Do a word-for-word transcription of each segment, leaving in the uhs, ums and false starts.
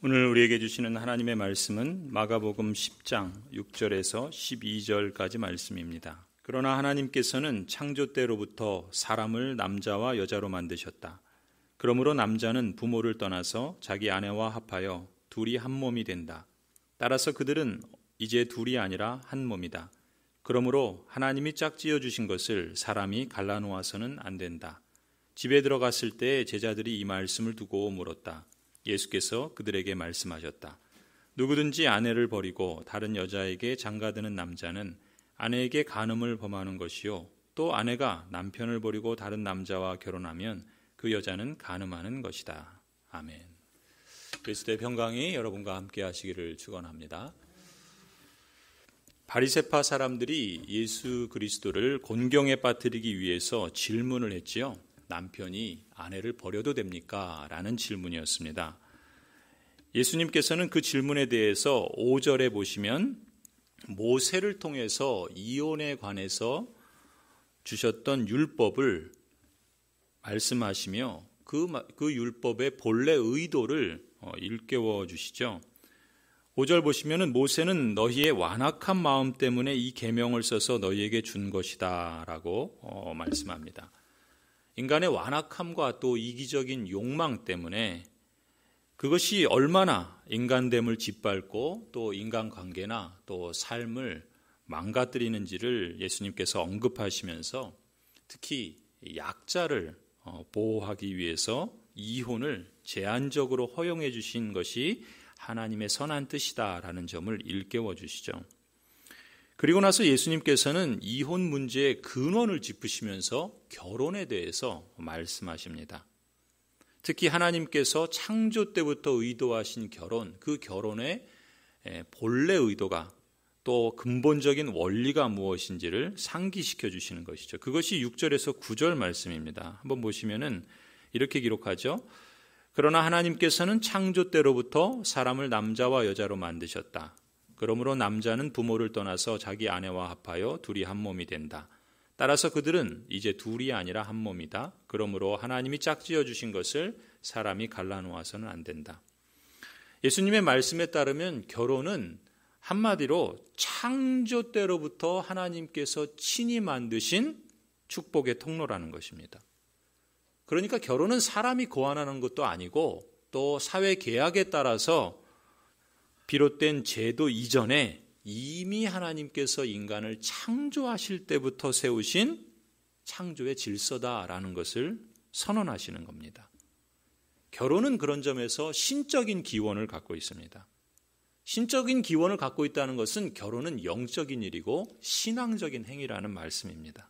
오늘 우리에게 주시는 하나님의 말씀은 마가복음 십 장 육 절에서 십이 절까지 말씀입니다. 그러나 하나님께서는 창조 때로부터 사람을 남자와 여자로 만드셨다. 그러므로 남자는 부모를 떠나서 자기 아내와 합하여 둘이 한 몸이 된다. 따라서 그들은 이제 둘이 아니라 한 몸이다. 그러므로 하나님이 짝지어 주신 것을 사람이 갈라놓아서는 안 된다. 집에 들어갔을 때 제자들이 이 말씀을 두고 물었다. 예수께서 그들에게 말씀하셨다. 누구든지 아내를 버리고 다른 여자에게 장가드는 남자는 아내에게 간음을 범하는 것이요, 또 아내가 남편을 버리고 다른 남자와 결혼하면 그 여자는 간음하는 것이다. 아멘. 그리스도의 평강이 여러분과 함께 하시기를 축원합니다. 바리새파 사람들이 예수 그리스도를 곤경에 빠뜨리기 위해서 질문을 했지요. 남편이 아내를 버려도 됩니까? 라는 질문이었습니다. 예수님께서는 그 질문에 대해서 오 절에 보시면 모세를 통해서 이혼에 관해서 주셨던 율법을 말씀하시며 그, 그 율법의 본래 의도를 일깨워 주시죠. 오 절 보시면 모세는 너희의 완악한 마음 때문에 이 계명을 써서 너희에게 준 것이다 라고 말씀합니다. 인간의 완악함과 또 이기적인 욕망 때문에 그것이 얼마나 인간됨을 짓밟고 또 인간관계나 또 삶을 망가뜨리는지를 예수님께서 언급하시면서 특히 약자를 보호하기 위해서 이혼을 제한적으로 허용해 주신 것이 하나님의 선한 뜻이다라는 점을 일깨워 주시죠. 그리고 나서 예수님께서는 이혼 문제의 근원을 짚으시면서 결혼에 대해서 말씀하십니다. 특히 하나님께서 창조 때부터 의도하신 결혼, 그 결혼의 본래 의도가 또 근본적인 원리가 무엇인지를 상기시켜 주시는 것이죠. 그것이 육 절에서 구 절 말씀입니다. 한번 보시면은 이렇게 기록하죠. 그러나 하나님께서는 창조 때로부터 사람을 남자와 여자로 만드셨다. 그러므로 남자는 부모를 떠나서 자기 아내와 합하여 둘이 한 몸이 된다. 따라서 그들은 이제 둘이 아니라 한 몸이다. 그러므로 하나님이 짝지어 주신 것을 사람이 갈라놓아서는 안 된다. 예수님의 말씀에 따르면 결혼은 한마디로 창조 때로부터 하나님께서 친히 만드신 축복의 통로라는 것입니다. 그러니까 결혼은 사람이 고안하는 것도 아니고 또 사회 계약에 따라서 비롯된 제도 이전에 이미 하나님께서 인간을 창조하실 때부터 세우신 창조의 질서다라는 것을 선언하시는 겁니다. 결혼은 그런 점에서 신적인 기원을 갖고 있습니다. 신적인 기원을 갖고 있다는 것은 결혼은 영적인 일이고 신앙적인 행위라는 말씀입니다.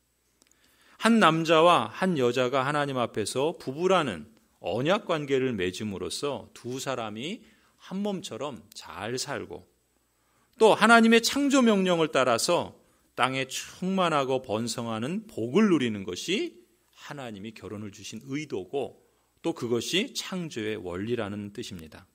한 남자와 한 여자가 하나님 앞에서 부부라는 언약 관계를 맺음으로써 두 사람이 한 몸처럼 잘 살고 또 하나님의 창조 명령을 따라서 땅에 충만하고 번성하는 복을 누리는 것이 하나님이 결혼을 주신 의도고 또 그것이 창조의 원리라는 뜻입니다.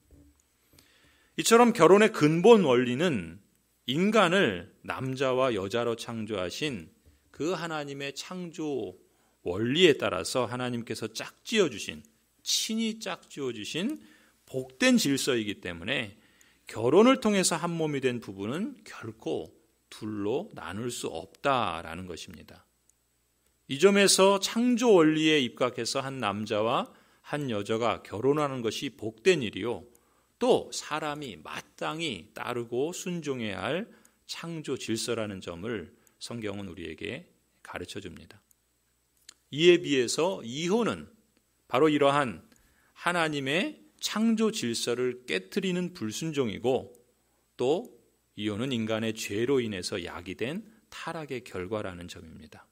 이처럼 결혼의 근본 원리는 인간을 남자와 여자로 창조하신 그 하나님의 창조 원리에 따라서 하나님께서 짝지어 주신, 친히 짝지어 주신 복된 질서이기 때문에 결혼을 통해서 한 몸이 된 부부는 결코 둘로 나눌 수 없다라는 것입니다. 이 점에서 창조 원리에 입각해서 한 남자와 한 여자가 결혼하는 것이 복된 일이요, 또 사람이 마땅히 따르고 순종해야 할 창조 질서라는 점을 성경은 우리에게 가르쳐 줍니다. 이에 비해서 이혼은 바로 이러한 하나님의 창조 질서를 깨트리는 불순종이고 또 이혼은 인간의 죄로 인해서 야기된 타락의 결과라는 점입니다.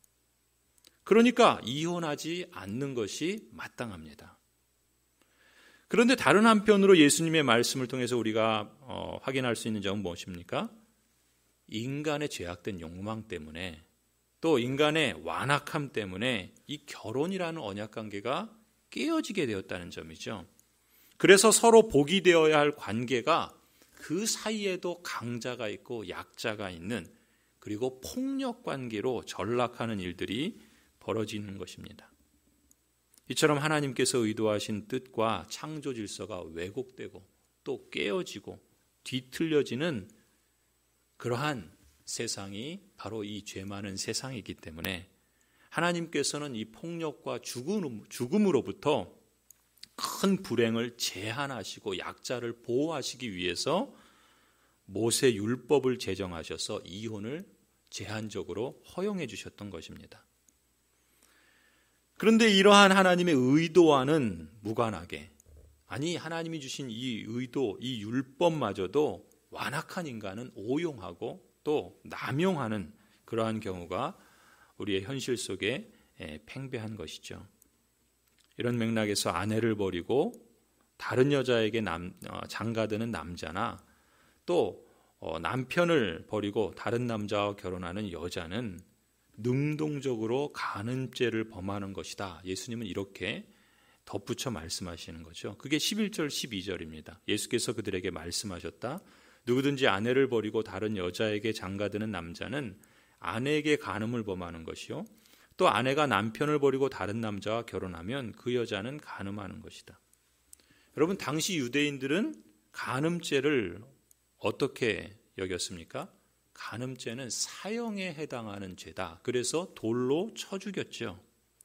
그러니까 이혼하지 않는 것이 마땅합니다. 그런데 다른 한편으로 예수님의 말씀을 통해서 우리가 어, 확인할 수 있는 점은 무엇입니까? 인간의 죄악된 욕망 때문에 또 인간의 완악함 때문에 이 결혼이라는 언약관계가 깨어지게 되었다는 점이죠. 그래서 서로 복이 되어야 할 관계가 그 사이에도 강자가 있고 약자가 있는, 그리고 폭력 관계로 전락하는 일들이 벌어지는 것입니다. 이처럼 하나님께서 의도하신 뜻과 창조 질서가 왜곡되고 또 깨어지고 뒤틀려지는 그러한 세상이 바로 이 죄 많은 세상이기 때문에 하나님께서는 이 폭력과 죽음, 죽음으로부터 큰 불행을 제한하시고 약자를 보호하시기 위해서 모세 율법을 제정하셔서 이혼을 제한적으로 허용해 주셨던 것입니다. 그런데 이러한 하나님의 의도와는 무관하게, 아니 하나님이 주신 이 의도, 이 율법마저도 완악한 인간은 오용하고 또 남용하는 그러한 경우가 우리의 현실 속에 팽배한 것이죠. 이런 맥락에서 아내를 버리고 다른 여자에게 남, 어, 장가드는 남자나 또 어, 남편을 버리고 다른 남자와 결혼하는 여자는 능동적으로 간음죄를 범하는 것이다. 예수님은 이렇게 덧붙여 말씀하시는 거죠. 그게 십일 절 십이 절입니다. 예수께서 그들에게 말씀하셨다. 누구든지 아내를 버리고 다른 여자에게 장가드는 남자는 아내에게 간음을 범하는 것이요. 또 아내가 남편을 버리고 다른 남자와 결혼하면 그 여자는 간음하는 것이다. 여러분, 당시 유대인들은 간음죄를 어떻게 여겼습니까? 간음죄는 사형에 해당하는 죄다. 그래서 돌로 쳐 죽였죠.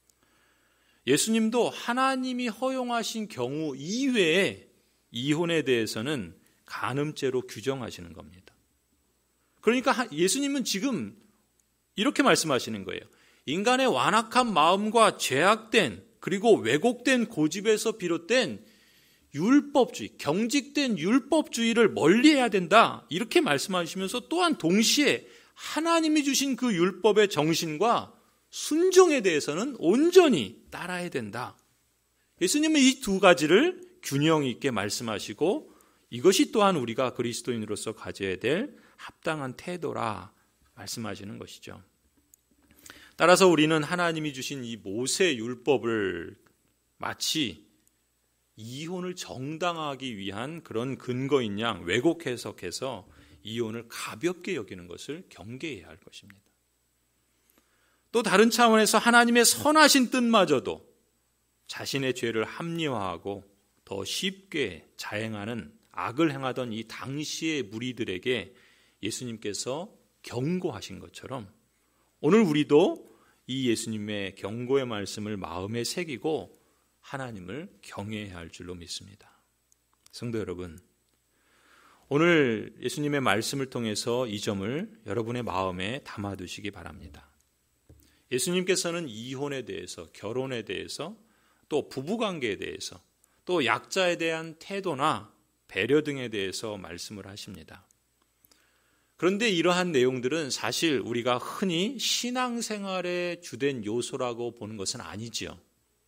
예수님도 하나님이 허용하신 경우 이외에 이혼에 대해서는 간음죄로 규정하시는 겁니다. 그러니까 예수님은 지금 이렇게 말씀하시는 거예요. 인간의 완악한 마음과 죄악된 그리고 왜곡된 고집에서 비롯된 율법주의, 경직된 율법주의를 멀리해야 된다. 이렇게 말씀하시면서 또한 동시에 하나님이 주신 그 율법의 정신과 순종에 대해서는 온전히 따라야 된다. 예수님은 이 두 가지를 균형 있게 말씀하시고 이것이 또한 우리가 그리스도인으로서 가져야 될 합당한 태도라 말씀하시는 것이죠. 따라서 우리는 하나님이 주신 이 모세 율법을 마치 이혼을 정당화하기 위한 그런 근거인 양 왜곡 해석해서 이혼을 가볍게 여기는 것을 경계해야 할 것입니다. 또 다른 차원에서 하나님의 선하신 뜻마저도 자신의 죄를 합리화하고 더 쉽게 자행하는 악을 행하던 이 당시의 무리들에게 예수님께서 경고하신 것처럼 오늘 우리도 이 예수님의 경고의 말씀을 마음에 새기고 하나님을 경외해야 할 줄로 믿습니다. 성도 여러분, 오늘 예수님의 말씀을 통해서 이 점을 여러분의 마음에 담아두시기 바랍니다. 예수님께서는 이혼에 대해서, 결혼에 대해서, 또 부부관계에 대해서, 또 약자에 대한 태도나 배려 등에 대해서 말씀을 하십니다. 그런데 이러한 내용들은 사실 우리가 흔히 신앙생활의 주된 요소라고 보는 것은 아니지요.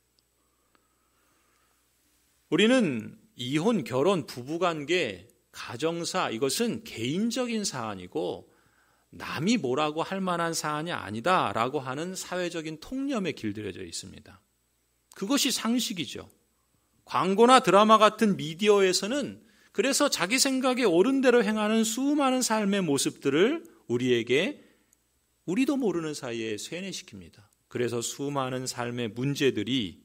우리는 이혼, 결혼, 부부관계, 가정사 이것은 개인적인 사안이고 남이 뭐라고 할 만한 사안이 아니다라고 하는 사회적인 통념에 길들여져 있습니다. 그것이 상식이죠. 광고나 드라마 같은 미디어에서는 그래서 자기 생각에 옳은 대로 행하는 수많은 삶의 모습들을 우리에게 우리도 모르는 사이에 쇠뇌시킵니다. 그래서 수많은 삶의 문제들이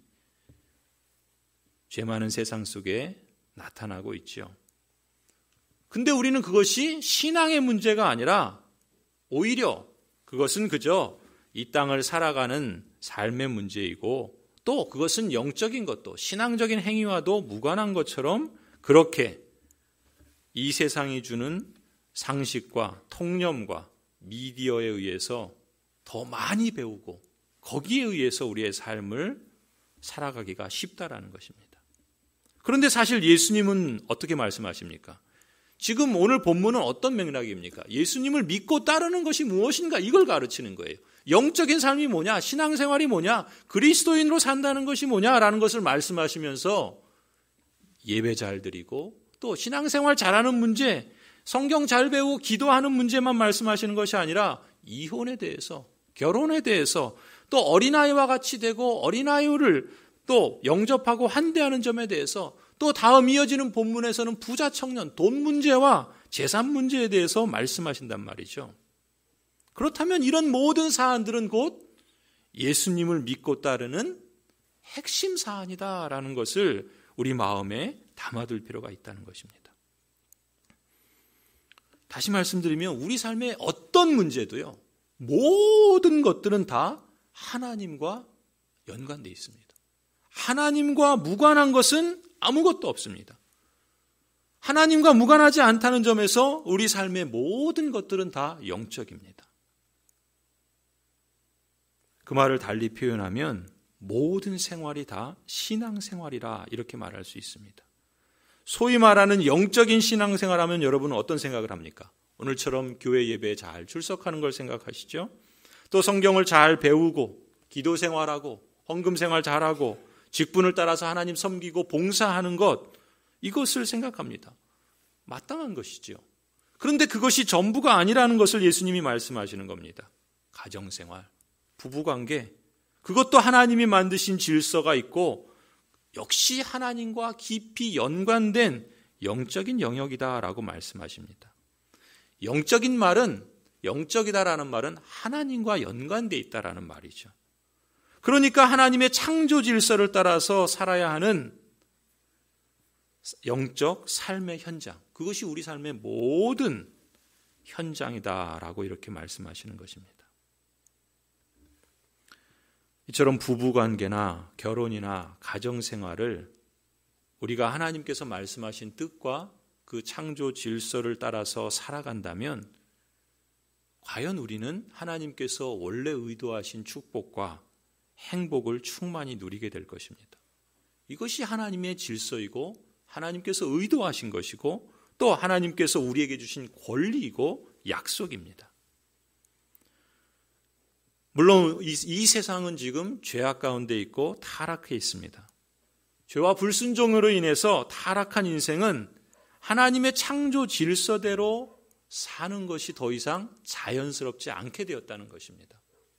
죄 많은 세상 속에 나타나고 있죠. 근데 우리는 그것이 신앙의 문제가 아니라 오히려 그것은 그저 이 땅을 살아가는 삶의 문제이고 또 그것은 영적인 것도 신앙적인 행위와도 무관한 것처럼 그렇게 이 세상이 주는 상식과 통념과 미디어에 의해서 더 많이 배우고 거기에 의해서 우리의 삶을 살아가기가 쉽다라는 것입니다. 그런데 사실 예수님은 어떻게 말씀하십니까? 지금 오늘 본문은 어떤 맥락입니까? 예수님을 믿고 따르는 것이 무엇인가 이걸 가르치는 거예요. 영적인 삶이 뭐냐, 신앙생활이 뭐냐, 그리스도인으로 산다는 것이 뭐냐라는 것을 말씀하시면서 예배 잘 드리고 또 신앙생활 잘하는 문제, 성경 잘 배우고 기도하는 문제만 말씀하시는 것이 아니라 이혼에 대해서, 결혼에 대해서 또 어린아이와 같이 되고 어린아이를 또 영접하고 환대하는 점에 대해서 또 다음 이어지는 본문에서는 부자 청년, 돈 문제와 재산 문제에 대해서 말씀하신단 말이죠. 그렇다면 이런 모든 사안들은 곧 예수님을 믿고 따르는 핵심 사안이다라는 것을 우리 마음에 담아둘 필요가 있다는 것입니다. 다시 말씀드리면 우리 삶의 어떤 문제도요, 모든 것들은 다 하나님과 연관되어 있습니다. 하나님과 무관한 것은 아무것도 없습니다. 하나님과 무관하지 않다는 점에서 우리 삶의 모든 것들은 다 영적입니다. 그 말을 달리 표현하면 모든 생활이 다 신앙생활이라 이렇게 말할 수 있습니다. 소위 말하는 영적인 신앙생활하면 여러분은 어떤 생각을 합니까? 오늘처럼 교회 예배에 잘 출석하는 걸 생각하시죠? 또 성경을 잘 배우고 기도 생활하고 헌금 생활 잘하고 직분을 따라서 하나님 섬기고 봉사하는 것, 이것을 생각합니다. 마땅한 것이지요. 그런데 그것이 전부가 아니라는 것을 예수님이 말씀하시는 겁니다. 가정생활, 부부관계, 그것도 하나님이 만드신 질서가 있고 역시 하나님과 깊이 연관된 영적인 영역이다라고 말씀하십니다. 영적인 말은, 영적이다라는 말은 하나님과 연관되어 있다라는 말이죠. 그러니까 하나님의 창조 질서를 따라서 살아야 하는 영적 삶의 현장, 그것이 우리 삶의 모든 현장이다라고 이렇게 말씀하시는 것입니다. 이처럼 부부관계나 결혼이나 가정생활을 우리가 하나님께서 말씀하신 뜻과 그 창조 질서를 따라서 살아간다면 과연 우리는 하나님께서 원래 의도하신 축복과 행복을 충만히 누리게 될 것입니다. 이것이 하나님의 질서이고 하나님께서 의도하신 것이고 또 하나님께서 우리에게 주신 권리이고 약속입니다. 물론 이, 이 세상은 지금 죄악 가운데 있고 타락해 있습니다. 죄와 불순종으로 인해서 타락한 인생은 하나님의 창조 질서대로 사는 것이 더 이상 자연스럽지 않게 되었다는 것입니다.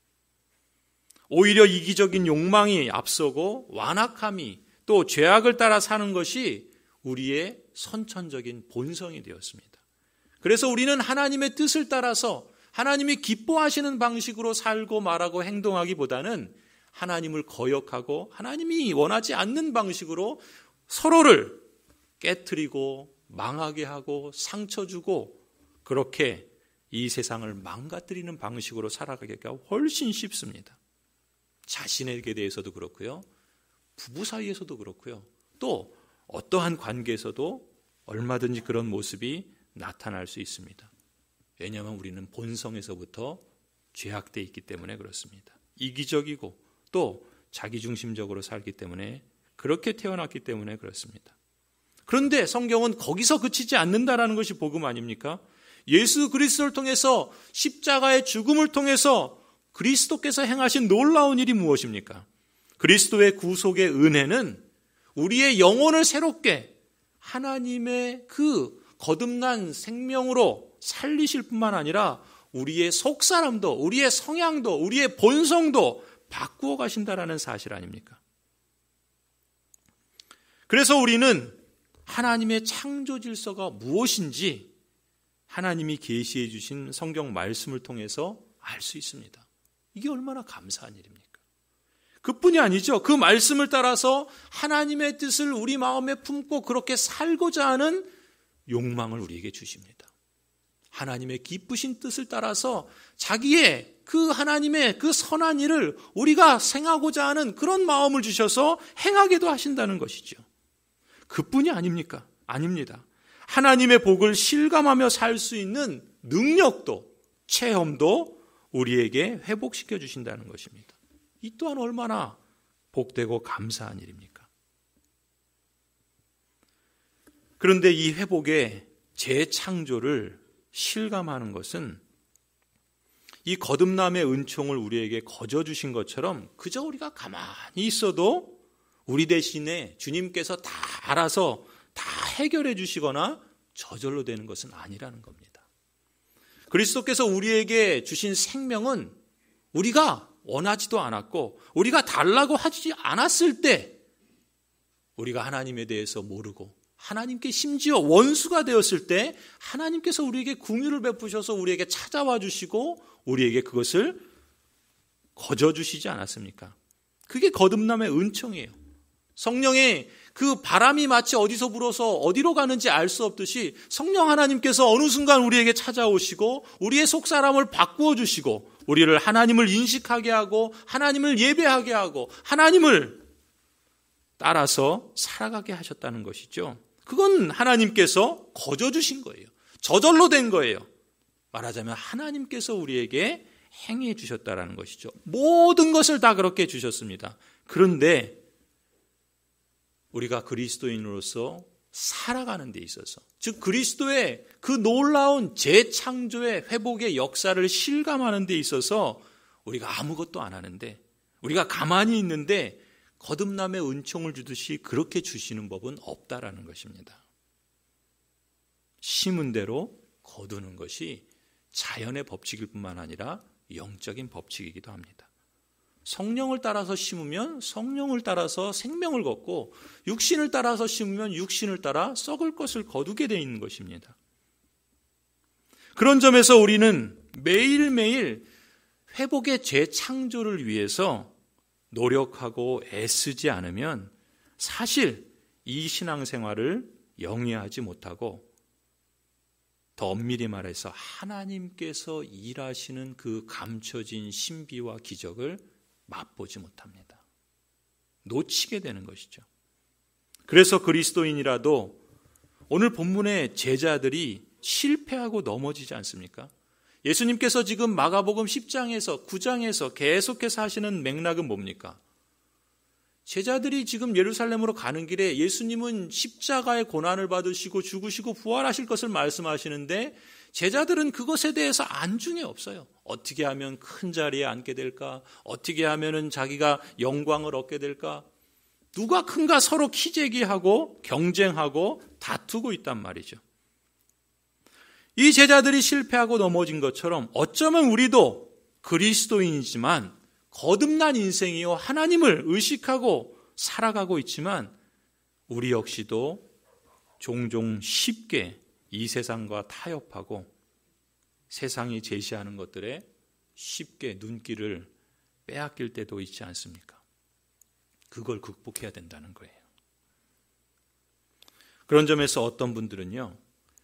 오히려 이기적인 욕망이 앞서고 완악함이 또 죄악을 따라 사는 것이 우리의 선천적인 본성이 되었습니다. 그래서 우리는 하나님의 뜻을 따라서 하나님이 기뻐하시는 방식으로 살고 말하고 행동하기보다는 하나님을 거역하고 하나님이 원하지 않는 방식으로 서로를 깨트리고 망하게 하고 상처 주고 그렇게 이 세상을 망가뜨리는 방식으로 살아가기가 훨씬 쉽습니다. 자신에게 대해서도 그렇고요. 부부 사이에서도 그렇고요. 또 어떠한 관계에서도 얼마든지 그런 모습이 나타날 수 있습니다. 왜냐하면 우리는 본성에서부터 죄악되어 있기 때문에 그렇습니다. 이기적이고 또 자기중심적으로 살기 때문에 그렇게 태어났기 때문에 그렇습니다. 그런데 성경은 거기서 그치지 않는다라는 것이 복음 아닙니까? 예수 그리스도를 통해서 십자가의 죽음을 통해서 그리스도께서 행하신 놀라운 일이 무엇입니까? 그리스도의 구속의 은혜는 우리의 영혼을 새롭게 하나님의 그 거듭난 생명으로 살리실 뿐만 아니라 우리의 속사람도, 우리의 성향도, 우리의 본성도 바꾸어 가신다라는 사실 아닙니까? 그래서 우리는 하나님의 창조 질서가 무엇인지 하나님이 계시해 주신 성경 말씀을 통해서 알 수 있습니다. 이게 얼마나 감사한 일입니까? 그뿐이 아니죠. 그 말씀을 따라서 하나님의 뜻을 우리 마음에 품고 그렇게 살고자 하는 욕망을 우리에게 주십니다. 하나님의 기쁘신 뜻을 따라서 자기의 그 하나님의 그 선한 일을 우리가 행하고자 하는 그런 마음을 주셔서 행하게도 하신다는 것이죠. 그뿐이 아닙니까? 아닙니다. 하나님의 복을 실감하며 살 수 있는 능력도 체험도 우리에게 회복시켜 주신다는 것입니다. 이 또한 얼마나 복되고 감사한 일입니까? 그런데 이 회복의 재창조를 실감하는 것은 이 거듭남의 은총을 우리에게 거저 주신 것처럼 그저 우리가 가만히 있어도 우리 대신에 주님께서 다 알아서 다 해결해 주시거나 저절로 되는 것은 아니라는 겁니다. 그리스도께서 우리에게 주신 생명은 우리가 원하지도 않았고 우리가 달라고 하지 않았을 때 우리가 하나님에 대해서 모르고 하나님께 심지어 원수가 되었을 때 하나님께서 우리에게 긍휼을 베푸셔서 우리에게 찾아와 주시고 우리에게 그것을 거저 주시지 않았습니까? 그게 거듭남의 은총이에요. 성령의 그 바람이 마치 어디서 불어서 어디로 가는지 알 수 없듯이 성령 하나님께서 어느 순간 우리에게 찾아오시고 우리의 속사람을 바꾸어 주시고 우리를 하나님을 인식하게 하고 하나님을 예배하게 하고 하나님을 따라서 살아가게 하셨다는 것이죠. 그건 하나님께서 거저 주신 거예요. 저절로 된 거예요. 말하자면 하나님께서 우리에게 행해 주셨다는 것이죠. 모든 것을 다 그렇게 주셨습니다. 그런데 우리가 그리스도인으로서 살아가는 데 있어서, 즉 그리스도의 그 놀라운 재창조의 회복의 역사를 실감하는 데 있어서 우리가 아무것도 안 하는데, 우리가 가만히 있는데 거듭남의 은총을 주듯이 그렇게 주시는 법은 없다라는 것입니다. 심은 대로 거두는 것이 자연의 법칙일 뿐만 아니라 영적인 법칙이기도 합니다. 성령을 따라서 심으면 성령을 따라서 생명을 걷고 육신을 따라서 심으면 육신을 따라 썩을 것을 거두게 되어 있는 것입니다. 그런 점에서 우리는 매일매일 회복의 재창조를 위해서 노력하고 애쓰지 않으면 사실 이 신앙생활을 영위하지 못하고 더 엄밀히 말해서 하나님께서 일하시는 그 감춰진 신비와 기적을 맛보지 못합니다. 놓치게 되는 것이죠. 그래서 그리스도인이라도 오늘 본문의 제자들이 실패하고 넘어지지 않습니까? 예수님께서 지금 마가복음 십 장에서 구 장에서 계속해서 하시는 맥락은 뭡니까? 제자들이 지금 예루살렘으로 가는 길에 예수님은 십자가의 고난을 받으시고 죽으시고 부활하실 것을 말씀하시는데 제자들은 그것에 대해서 안중에 없어요. 어떻게 하면 큰 자리에 앉게 될까? 어떻게 하면 자기가 영광을 얻게 될까? 누가 큰가 서로 키재기하고 경쟁하고 다투고 있단 말이죠. 이 제자들이 실패하고 넘어진 것처럼 어쩌면 우리도 그리스도인이지만 거듭난 인생이요 하나님을 의식하고 살아가고 있지만 우리 역시도 종종 쉽게 이 세상과 타협하고 세상이 제시하는 것들에 쉽게 눈길을 빼앗길 때도 있지 않습니까? 그걸 극복해야 된다는 거예요. 그런 점에서 어떤 분들은요,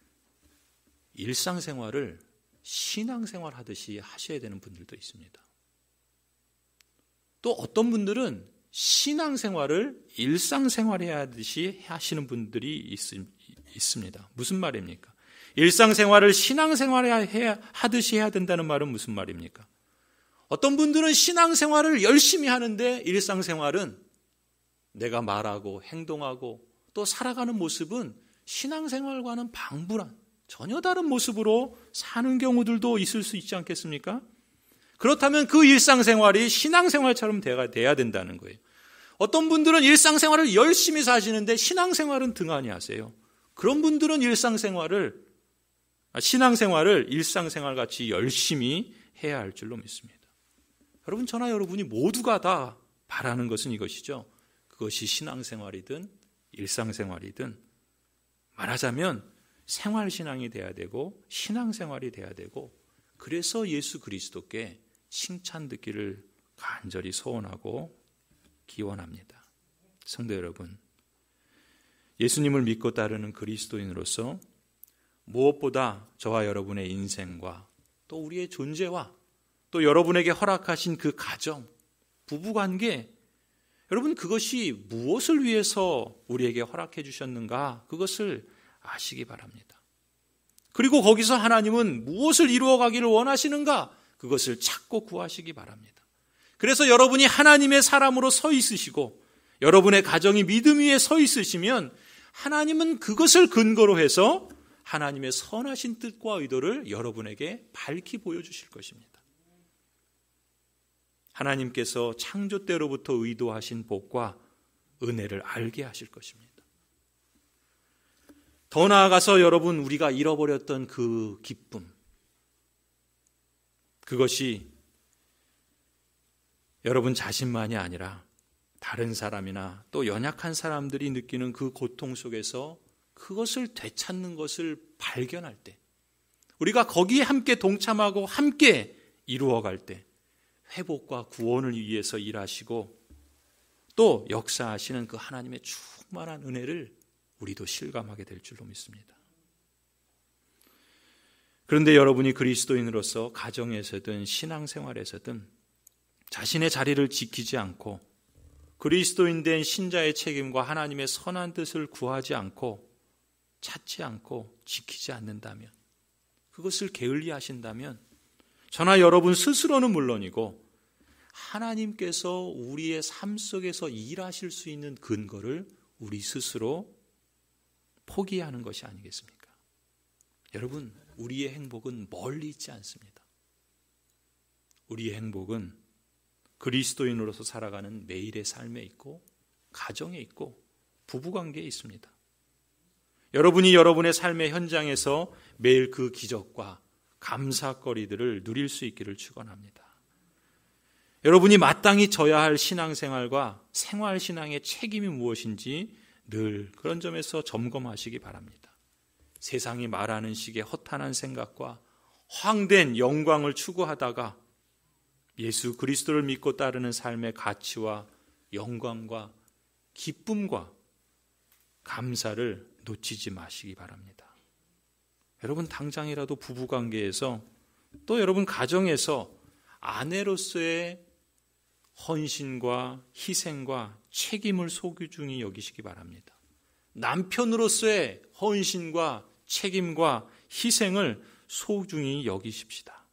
일상생활을 신앙생활 하듯이 하셔야 되는 분들도 있습니다. 또 어떤 분들은 신앙생활을 일상생활해야 하듯이 하시는 분들이 있, 있습니다. 무슨 말입니까? 일상생활을 신앙생활 하듯이 해야 된다는 말은 무슨 말입니까? 어떤 분들은 신앙생활을 열심히 하는데 일상생활은 내가 말하고 행동하고 또 살아가는 모습은 신앙생활과는 방불한 전혀 다른 모습으로 사는 경우들도 있을 수 있지 않겠습니까? 그렇다면 그 일상생활이 신앙생활처럼 돼야 된다는 거예요. 어떤 분들은 일상생활을 열심히 사시는데 신앙생활은 등한히 하세요. 그런 분들은 일상생활을 신앙생활을 일상생활같이 열심히 해야 할 줄로 믿습니다. 여러분, 저나 여러분이 모두가 다 바라는 것은 이것이죠. 그것이 신앙생활이든 일상생활이든 말하자면 생활신앙이 돼야 되고 신앙생활이 돼야 되고 그래서 예수 그리스도께 칭찬 듣기를 간절히 소원하고 기원합니다. 성도 여러분, 예수님을 믿고 따르는 그리스도인으로서 무엇보다 저와 여러분의 인생과 또 우리의 존재와 또 여러분에게 허락하신 그 가정, 부부관계, 여러분 그것이 무엇을 위해서 우리에게 허락해 주셨는가 그것을 아시기 바랍니다. 그리고 거기서 하나님은 무엇을 이루어가기를 원하시는가 그것을 찾고 구하시기 바랍니다. 그래서 여러분이 하나님의 사람으로 서 있으시고 여러분의 가정이 믿음 위에 서 있으시면 하나님은 그것을 근거로 해서 하나님의 선하신 뜻과 의도를 여러분에게 밝히 보여주실 것입니다. 하나님께서 창조 때로부터 의도하신 복과 은혜를 알게 하실 것입니다. 더 나아가서 여러분, 우리가 잃어버렸던 그 기쁨, 그것이 여러분 자신만이 아니라 다른 사람이나 또 연약한 사람들이 느끼는 그 고통 속에서 그것을 되찾는 것을 발견할 때, 우리가 거기에 함께 동참하고 함께 이루어갈 때 회복과 구원을 위해서 일하시고 또 역사하시는 그 하나님의 충만한 은혜를 우리도 실감하게 될 줄로 믿습니다. 그런데 여러분이 그리스도인으로서 가정에서든 신앙생활에서든 자신의 자리를 지키지 않고 그리스도인 된 신자의 책임과 하나님의 선한 뜻을 구하지 않고 찾지 않고 지키지 않는다면, 그것을 게을리하신다면 저나 여러분 스스로는 물론이고 하나님께서 우리의 삶 속에서 일하실 수 있는 근거를 우리 스스로 포기하는 것이 아니겠습니까? 여러분, 우리의 행복은 멀리 있지 않습니다. 우리의 행복은 그리스도인으로서 살아가는 매일의 삶에 있고 가정에 있고 부부관계에 있습니다. 여러분이 여러분의 삶의 현장에서 매일 그 기적과 감사거리들을 누릴 수 있기를 축원합니다. 여러분이 마땅히 져야 할 신앙생활과 생활신앙의 책임이 무엇인지 늘 그런 점에서 점검하시기 바랍니다. 세상이 말하는 식의 허탄한 생각과 황된 영광을 추구하다가 예수 그리스도를 믿고 따르는 삶의 가치와 영광과 기쁨과 감사를 놓치지 마시기 바랍니다. 여러분, 당장이라도 부부관계에서 또 여러분 가정에서 아내로서의 헌신과 희생과 책임을 소중히 여기시기 바랍니다. 남편으로서의 헌신과 책임과 희생을 소중히 여기십시다.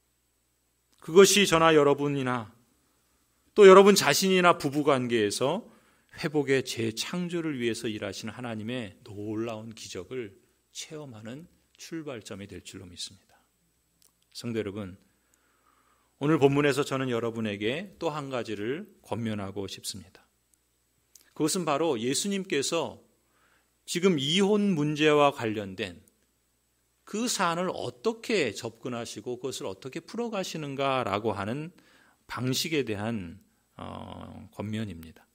그것이 저나 여러분이나 또 여러분 자신이나 부부관계에서 회복의 재창조를 위해서 일하시는 하나님의 놀라운 기적을 체험하는 출발점이 될 줄로 믿습니다. 성도 여러분, 오늘 본문에서 저는 여러분에게 또 한 가지를 권면하고 싶습니다. 그것은 바로 예수님께서 지금 이혼 문제와 관련된 그 사안을 어떻게 접근하시고 그것을 어떻게 풀어가시는가라고 하는 방식에 대한 어, 권면입니다.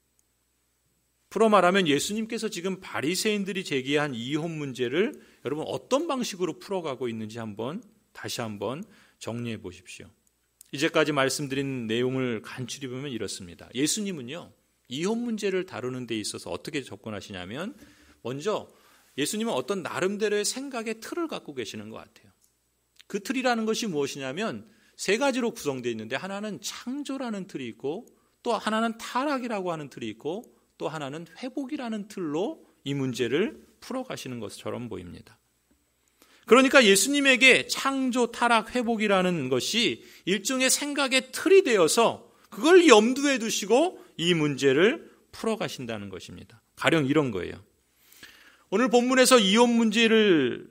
풀어 말하면 예수님께서 지금 바리새인들이 제기한 이혼 문제를 여러분 어떤 방식으로 풀어가고 있는지 한번 다시 한번 정리해 보십시오. 이제까지 말씀드린 내용을 간추리 보면 이렇습니다. 예수님은요, 이혼 문제를 다루는 데 있어서 어떻게 접근하시냐면 먼저 예수님은 어떤 나름대로의 생각의 틀을 갖고 계시는 것 같아요. 그 틀이라는 것이 무엇이냐면 세 가지로 구성되어 있는데 하나는 창조라는 틀이 있고 또 하나는 타락이라고 하는 틀이 있고 또 하나는 회복이라는 틀로 이 문제를 풀어가시는 것처럼 보입니다. 그러니까 예수님에게 창조, 타락, 회복이라는 것이 일종의 생각의 틀이 되어서 그걸 염두에 두시고 이 문제를 풀어가신다는 것입니다. 가령 이런 거예요. 오늘 본문에서 이혼 문제를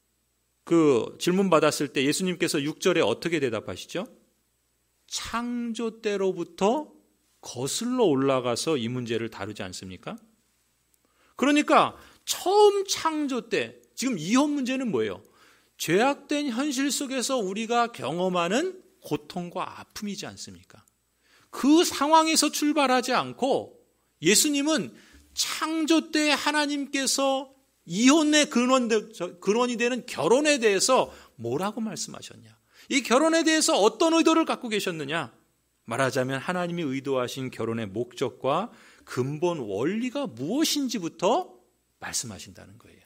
그 질문 받았을 때 예수님께서 육 절에 어떻게 대답하시죠? 창조 때로부터 거슬러 올라가서 이 문제를 다루지 않습니까? 그러니까 처음 창조 때 지금 이혼 문제는 뭐예요? 죄악된 현실 속에서 우리가 경험하는 고통과 아픔이지 않습니까? 그 상황에서 출발하지 않고 예수님은 창조 때 하나님께서 이혼의 근원, 근원이 되는 결혼에 대해서 뭐라고 말씀하셨냐? 이 결혼에 대해서 어떤 의도를 갖고 계셨느냐? 말하자면 하나님이 의도하신 결혼의 목적과 근본 원리가 무엇인지부터 말씀하신다는 거예요.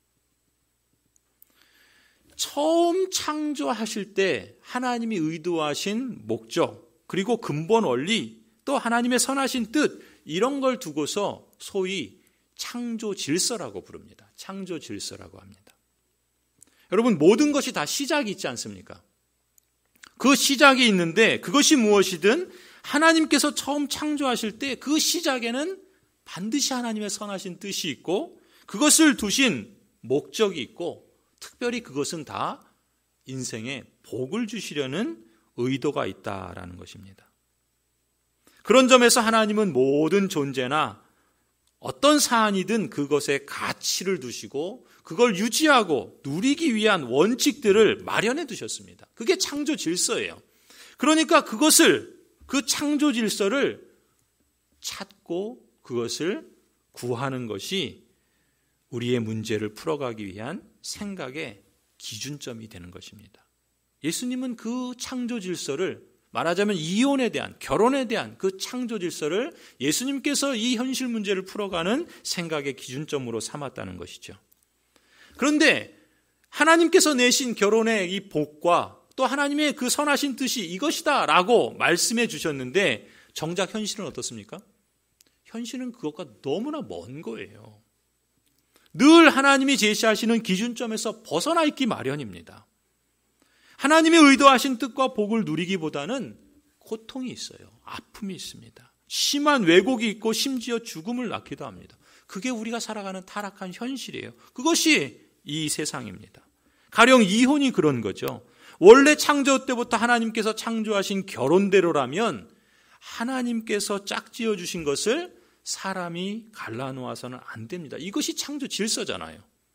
처음 창조하실 때 하나님이 의도하신 목적, 그리고 근본 원리, 또 하나님의 선하신 뜻, 이런 걸 두고서 소위 창조 질서라고 부릅니다. 창조 질서라고 합니다. 여러분, 모든 것이 다 시작이 있지 않습니까? 그 시작이 있는데 그것이 무엇이든 하나님께서 처음 창조하실 때 그 시작에는 반드시 하나님의 선하신 뜻이 있고 그것을 두신 목적이 있고 특별히 그것은 다 인생에 복을 주시려는 의도가 있다라는 것입니다. 그런 점에서 하나님은 모든 존재나 어떤 사안이든 그것에 가치를 두시고 그걸 유지하고 누리기 위한 원칙들을 마련해 두셨습니다. 그게 창조 질서예요. 그러니까 그것을, 그 창조 질서를 찾고 그것을 구하는 것이 우리의 문제를 풀어가기 위한 생각의 기준점이 되는 것입니다. 예수님은 그 창조 질서를 말하자면 이혼에 대한, 결혼에 대한 그 창조 질서를 예수님께서 이 현실 문제를 풀어가는 생각의 기준점으로 삼았다는 것이죠. 그런데 하나님께서 내신 결혼의 이 복과 또 하나님의 그 선하신 뜻이 이것이다 라고 말씀해 주셨는데 정작 현실은 어떻습니까? 현실은 그것과 너무나 먼 거예요. 늘 하나님이 제시하시는 기준점에서 벗어나 있기 마련입니다. 하나님이 의도하신 뜻과 복을 누리기보다는 고통이 있어요. 아픔이 있습니다. 심한 왜곡이 있고 심지어 죽음을 낳기도 합니다. 그게 우리가 살아가는 타락한 현실이에요. 그것이 이 세상입니다. 가령 이혼이 그런 거죠. 원래 창조 때부터 하나님께서 창조하신 결혼대로라면 하나님께서 짝지어 주신 것을 사람이 갈라놓아서는 안 됩니다. 이것이 창조 질서잖아요.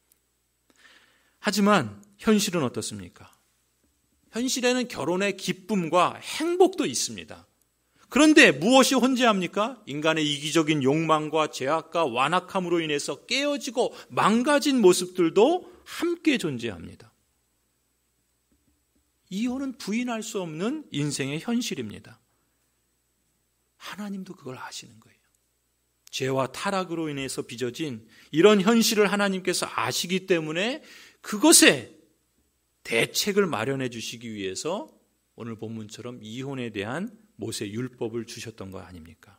하지만 현실은 어떻습니까? 현실에는 결혼의 기쁨과 행복도 있습니다. 그런데 무엇이 혼재합니까? 인간의 이기적인 욕망과 죄악과 완악함으로 인해서 깨어지고 망가진 모습들도 함께 존재합니다. 이혼은 부인할 수 없는 인생의 현실입니다. 하나님도 그걸 아시는 거예요. 죄와 타락으로 인해서 빚어진 이런 현실을 하나님께서 아시기 때문에 그것에 대책을 마련해 주시기 위해서 오늘 본문처럼 이혼에 대한 모세 율법을 주셨던 거 아닙니까?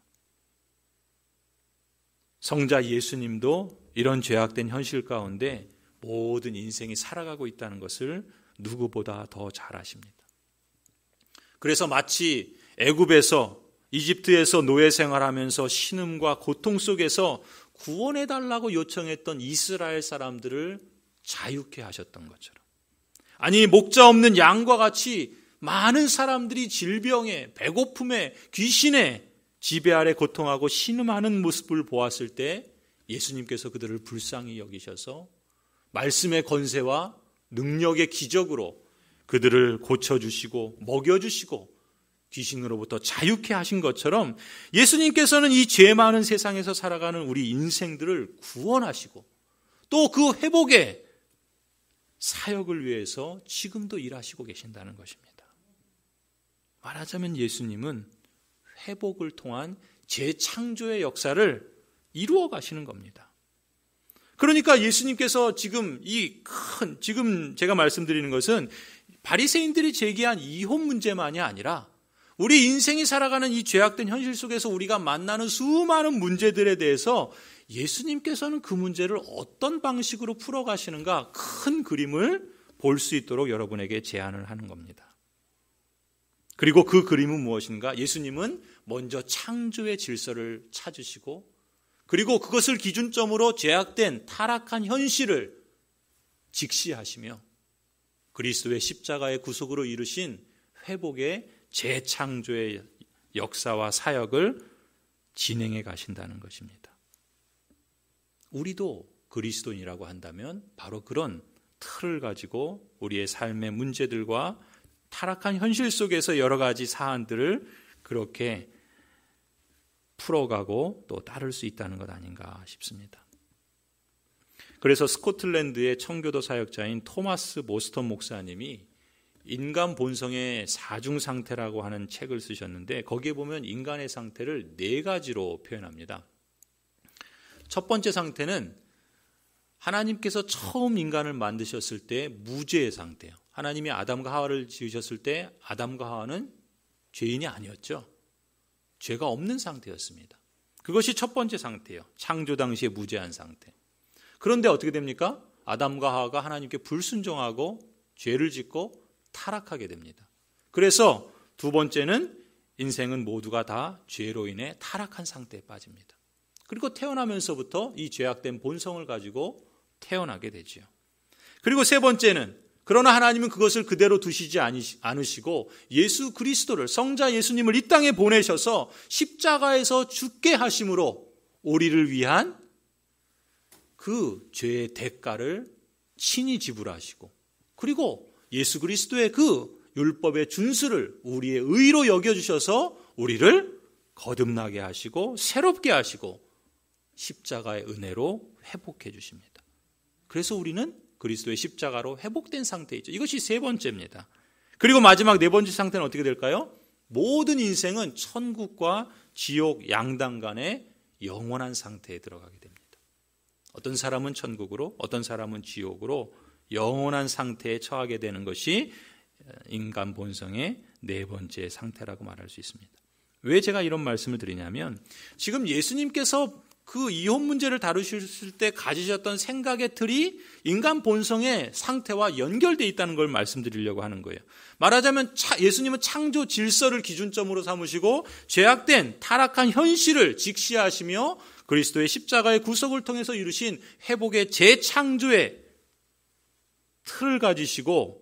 성자 예수님도 이런 죄악된 현실 가운데 모든 인생이 살아가고 있다는 것을 누구보다 더 잘 아십니다. 그래서 마치 애굽에서 이집트에서 노예 생활하면서 신음과 고통 속에서 구원해달라고 요청했던 이스라엘 사람들을 자유케 하셨던 것처럼, 아니 목자 없는 양과 같이 많은 사람들이 질병에, 배고픔에, 귀신에 지배 아래 고통하고 신음하는 모습을 보았을 때 예수님께서 그들을 불쌍히 여기셔서 말씀의 권세와 능력의 기적으로 그들을 고쳐주시고 먹여주시고 귀신으로부터 자유케 하신 것처럼 예수님께서는 이 죄 많은 세상에서 살아가는 우리 인생들을 구원하시고 또 그 회복의 사역을 위해서 지금도 일하시고 계신다는 것입니다. 말하자면 예수님은 회복을 통한 재창조의 역사를 이루어 가시는 겁니다. 그러니까 예수님께서 지금 이 큰, 지금 제가 말씀드리는 것은 바리새인들이 제기한 이혼 문제만이 아니라 우리 인생이 살아가는 이 죄악된 현실 속에서 우리가 만나는 수많은 문제들에 대해서 예수님께서는 그 문제를 어떤 방식으로 풀어가시는가 큰 그림을 볼 수 있도록 여러분에게 제안을 하는 겁니다. 그리고 그 그림은 무엇인가? 예수님은 먼저 창조의 질서를 찾으시고 그리고 그것을 기준점으로 죄악된 타락한 현실을 직시하시며 그리스도의 십자가의 구속으로 이루신 회복의 재창조의 역사와 사역을 진행해 가신다는 것입니다. 우리도 그리스도인이라고 한다면 바로 그런 틀을 가지고 우리의 삶의 문제들과 타락한 현실 속에서 여러 가지 사안들을 그렇게 풀어가고 또 따를 수 있다는 것 아닌가 싶습니다. 그래서 스코틀랜드의 청교도 사역자인 토마스 모스턴 목사님이 인간 본성의 사중 상태라고 하는 책을 쓰셨는데 거기에 보면 인간의 상태를 네 가지로 표현합니다. 첫 번째 상태는 하나님께서 처음 인간을 만드셨을 때 무죄의 상태예요. 하나님이 아담과 하와를 지으셨을 때 아담과 하와는 죄인이 아니었죠. 죄가 없는 상태였습니다. 그것이 첫 번째 상태예요. 창조 당시의 무죄한 상태. 그런데 어떻게 됩니까? 아담과 하와가 하나님께 불순종하고 죄를 짓고 타락하게 됩니다. 그래서 두 번째는 인생은 모두가 다 죄로 인해 타락한 상태에 빠집니다. 그리고 태어나면서부터 이 죄악된 본성을 가지고 태어나게 되죠. 그리고 세 번째는 그러나 하나님은 그것을 그대로 두시지 않으시고 예수 그리스도를 성자 예수님을 이 땅에 보내셔서 십자가에서 죽게 하심으로 우리를 위한 그 죄의 대가를 친히 지불하시고 그리고 예수 그리스도의 그 율법의 준수를 우리의 의로 여겨주셔서 우리를 거듭나게 하시고 새롭게 하시고 십자가의 은혜로 회복해 주십니다. 그래서 우리는 그리스도의 십자가로 회복된 상태이죠. 이것이 세 번째입니다. 그리고 마지막 네 번째 상태는 어떻게 될까요? 모든 인생은 천국과 지옥 양당 간의 영원한 상태에 들어가게 됩니다. 어떤 사람은 천국으로, 어떤 사람은 지옥으로 영원한 상태에 처하게 되는 것이 인간 본성의 네 번째 상태라고 말할 수 있습니다. 왜 제가 이런 말씀을 드리냐면, 지금 예수님께서 그 이혼 문제를 다루실 때 가지셨던 생각의 틀이 인간 본성의 상태와 연결되어 있다는 걸 말씀드리려고 하는 거예요. 말하자면 예수님은 창조 질서를 기준점으로 삼으시고 죄악된 타락한 현실을 직시하시며 그리스도의 십자가의 구속을 통해서 이루신 회복의 재창조의 틀을 가지시고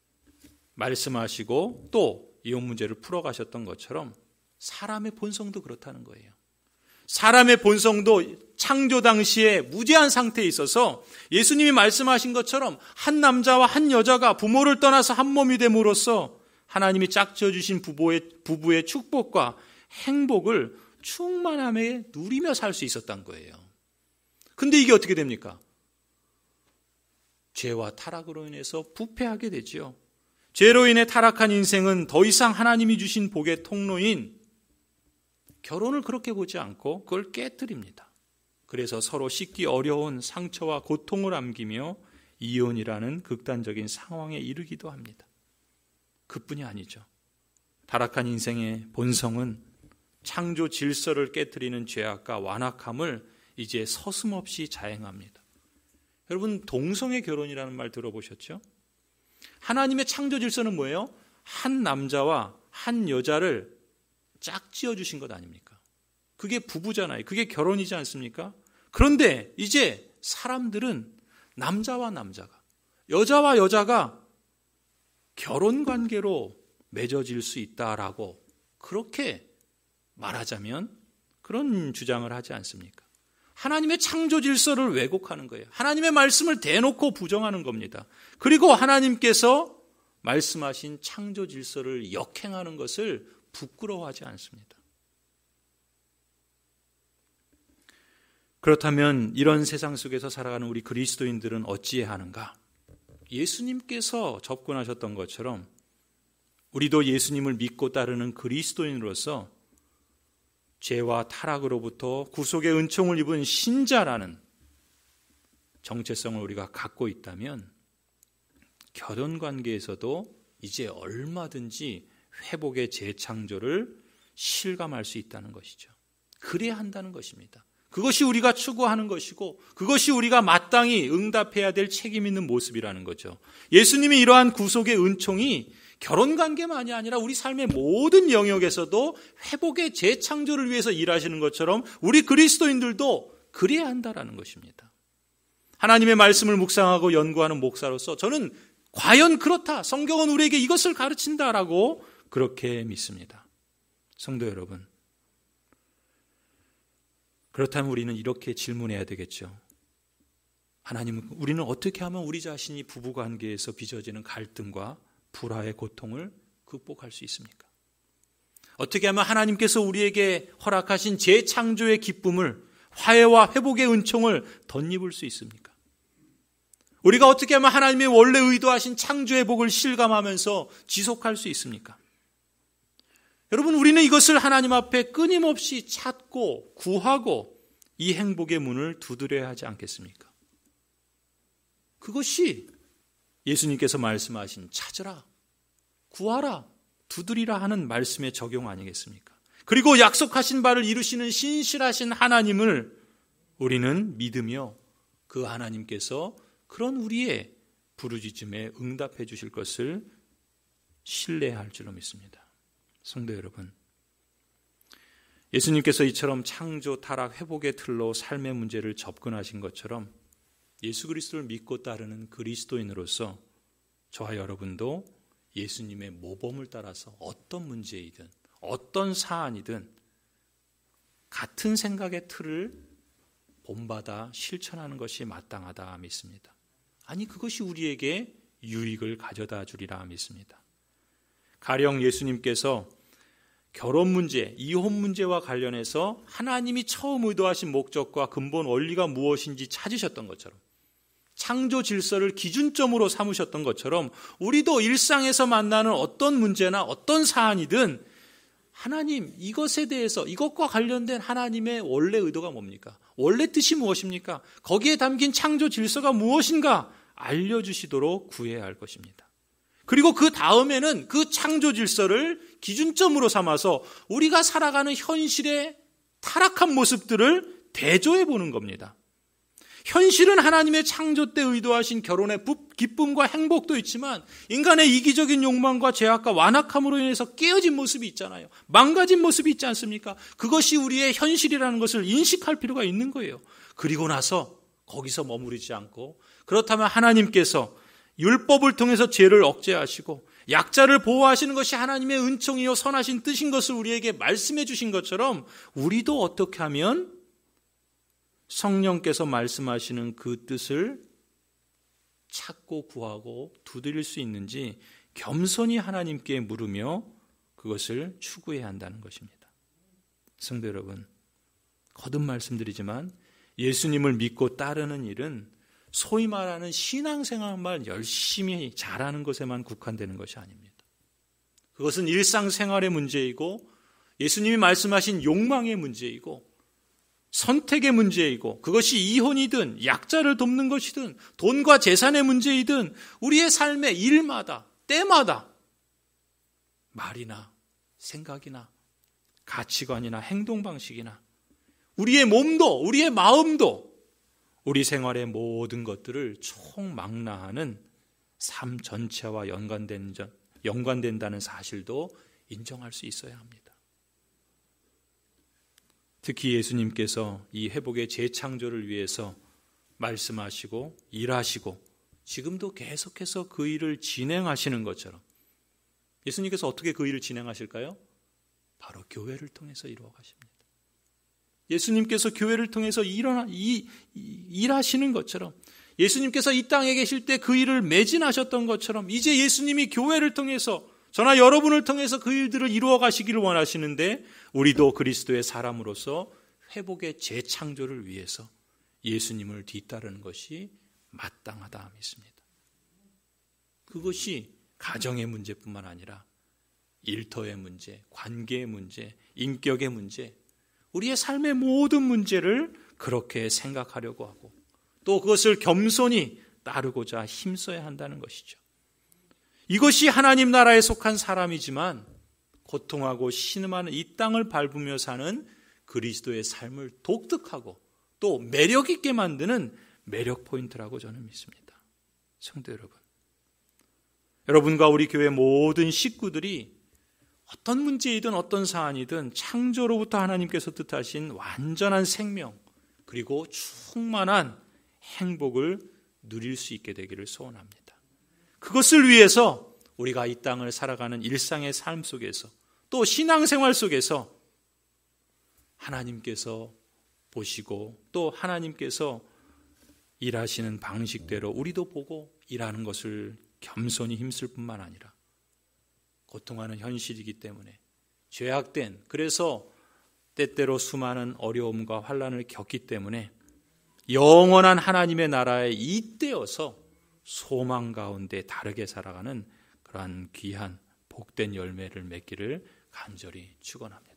말씀하시고 또 이혼 문제를 풀어가셨던 것처럼 사람의 본성도 그렇다는 거예요. 사람의 본성도 창조 당시에 무죄한 상태에 있어서 예수님이 말씀하신 것처럼 한 남자와 한 여자가 부모를 떠나서 한 몸이 됨으로써 하나님이 짝지어 주신 부부의, 부부의 축복과 행복을 충만함에 누리며 살 수 있었던 거예요. 근데 이게 어떻게 됩니까? 죄와 타락으로 인해서 부패하게 되죠. 죄로 인해 타락한 인생은 더 이상 하나님이 주신 복의 통로인 결혼을 그렇게 보지 않고 그걸 깨뜨립니다. 그래서 서로 씻기 어려운 상처와 고통을 남기며 이혼이라는 극단적인 상황에 이르기도 합니다. 그뿐이 아니죠. 타락한 인생의 본성은 창조 질서를 깨뜨리는 죄악과 완악함을 이제 서슴없이 자행합니다. 여러분, 동성애 결혼이라는 말 들어보셨죠? 하나님의 창조 질서는 뭐예요? 한 남자와 한 여자를 짝지어 주신 것 아닙니까? 그게 부부잖아요. 그게 결혼이지 않습니까? 그런데 이제 사람들은 남자와 남자가, 여자와 여자가 결혼 관계로 맺어질 수 있다라고 그렇게 말하자면 그런 주장을 하지 않습니까? 하나님의 창조 질서를 왜곡하는 거예요. 하나님의 말씀을 대놓고 부정하는 겁니다. 그리고 하나님께서 말씀하신 창조 질서를 역행하는 것을 부끄러워하지 않습니다. 그렇다면 이런 세상 속에서 살아가는 우리 그리스도인들은 어찌해야 하는가? 예수님께서 접근하셨던 것처럼 우리도 예수님을 믿고 따르는 그리스도인으로서 죄와 타락으로부터 구속의 은총을 입은 신자라는 정체성을 우리가 갖고 있다면 결혼 관계에서도 이제 얼마든지 회복의 재창조를 실감할 수 있다는 것이죠. 그래야 한다는 것입니다. 그것이 우리가 추구하는 것이고 그것이 우리가 마땅히 응답해야 될 책임 있는 모습이라는 거죠. 예수님이 이러한 구속의 은총이 결혼관계만이 아니라 우리 삶의 모든 영역에서도 회복의 재창조를 위해서 일하시는 것처럼 우리 그리스도인들도 그래야 한다는 것입니다. 하나님의 말씀을 묵상하고 연구하는 목사로서 저는 과연 그렇다, 성경은 우리에게 이것을 가르친다라고 그렇게 믿습니다. 성도 여러분, 그렇다면 우리는 이렇게 질문해야 되겠죠. 하나님, 우리는 어떻게 하면 우리 자신이 부부관계에서 빚어지는 갈등과 불화의 고통을 극복할 수 있습니까? 어떻게 하면 하나님께서 우리에게 허락하신 재창조의 기쁨을, 화해와 회복의 은총을 덧입을 수 있습니까? 우리가 어떻게 하면 하나님의 원래 의도하신 창조의 복을 실감하면서 지속할 수 있습니까? 여러분, 우리는 이것을 하나님 앞에 끊임없이 찾고 구하고 이 행복의 문을 두드려야 하지 않겠습니까? 그것이 예수님께서 말씀하신 찾으라, 구하라, 두드리라 하는 말씀의 적용 아니겠습니까? 그리고 약속하신 바를 이루시는 신실하신 하나님을 우리는 믿으며 그 하나님께서 그런 우리의 부르짖음에 응답해 주실 것을 신뢰할 줄로 믿습니다. 성도 여러분, 예수님께서 이처럼 창조, 타락, 회복의 틀로 삶의 문제를 접근하신 것처럼 예수 그리스도를 믿고 따르는 그리스도인으로서 저와 여러분도 예수님의 모범을 따라서 어떤 문제이든 어떤 사안이든 같은 생각의 틀을 본받아 실천하는 것이 마땅하다 믿습니다. 아니, 그것이 우리에게 유익을 가져다 주리라 믿습니다. 가령 예수님께서 결혼 문제, 이혼 문제와 관련해서 하나님이 처음 의도하신 목적과 근본 원리가 무엇인지 찾으셨던 것처럼, 창조 질서를 기준점으로 삼으셨던 것처럼 우리도 일상에서 만나는 어떤 문제나 어떤 사안이든 하나님 이것에 대해서 이것과 관련된 하나님의 원래 의도가 뭡니까? 원래 뜻이 무엇입니까? 거기에 담긴 창조 질서가 무엇인가 알려주시도록 구해야 할 것입니다. 그리고 그 다음에는 그 창조 질서를 기준점으로 삼아서 우리가 살아가는 현실의 타락한 모습들을 대조해 보는 겁니다. 현실은 하나님의 창조 때 의도하신 결혼의 기쁨과 행복도 있지만 인간의 이기적인 욕망과 죄악과 완악함으로 인해서 깨어진 모습이 있잖아요. 망가진 모습이 있지 않습니까? 그것이 우리의 현실이라는 것을 인식할 필요가 있는 거예요. 그리고 나서 거기서 머무르지 않고 그렇다면 하나님께서 율법을 통해서 죄를 억제하시고 약자를 보호하시는 것이 하나님의 은총이요 선하신 뜻인 것을 우리에게 말씀해 주신 것처럼 우리도 어떻게 하면 성령께서 말씀하시는 그 뜻을 찾고 구하고 두드릴 수 있는지 겸손히 하나님께 물으며 그것을 추구해야 한다는 것입니다. 성도 여러분, 거듭 말씀드리지만 예수님을 믿고 따르는 일은 소위 말하는 신앙생활만 열심히 잘하는 것에만 국한되는 것이 아닙니다. 그것은 일상생활의 문제이고 예수님이 말씀하신 욕망의 문제이고 선택의 문제이고 그것이 이혼이든 약자를 돕는 것이든 돈과 재산의 문제이든 우리의 삶의 일마다 때마다 말이나 생각이나 가치관이나 행동 방식이나 우리의 몸도 우리의 마음도 우리 생활의 모든 것들을 총망라하는 삶 전체와 연관된, 연관된다는 사실도 인정할 수 있어야 합니다. 특히 예수님께서 이 회복의 재창조를 위해서 말씀하시고 일하시고 지금도 계속해서 그 일을 진행하시는 것처럼 예수님께서 어떻게 그 일을 진행하실까요? 바로 교회를 통해서 이루어 가십니다. 예수님께서 교회를 통해서 일어나, 이, 이, 일하시는 것처럼 예수님께서 이 땅에 계실 때 그 일을 매진하셨던 것처럼 이제 예수님이 교회를 통해서 저나 여러분을 통해서 그 일들을 이루어 가시기를 원하시는데 우리도 그리스도의 사람으로서 회복의 재창조를 위해서 예수님을 뒤따르는 것이 마땅하다 믿습니다. 그것이 가정의 문제뿐만 아니라 일터의 문제, 관계의 문제, 인격의 문제, 우리의 삶의 모든 문제를 그렇게 생각하려고 하고 또 그것을 겸손히 따르고자 힘써야 한다는 것이죠. 이것이 하나님 나라에 속한 사람이지만 고통하고 신음하는 이 땅을 밟으며 사는 그리스도의 삶을 독특하고 또 매력 있게 만드는 매력 포인트라고 저는 믿습니다. 성도 여러분, 여러분과 우리 교회 모든 식구들이 어떤 문제이든 어떤 사안이든 창조로부터 하나님께서 뜻하신 완전한 생명 그리고 충만한 행복을 누릴 수 있게 되기를 소원합니다. 그것을 위해서 우리가 이 땅을 살아가는 일상의 삶 속에서 또 신앙생활 속에서 하나님께서 보시고 또 하나님께서 일하시는 방식대로 우리도 보고 일하는 것을 겸손히 힘쓸 뿐만 아니라 고통하는 현실이기 때문에 죄악된 그래서 때때로 수많은 어려움과 환난을 겪기 때문에 영원한 하나님의 나라에 잇대어서 소망 가운데 다르게 살아가는 그러한 귀한 복된 열매를 맺기를 간절히 축원합니다.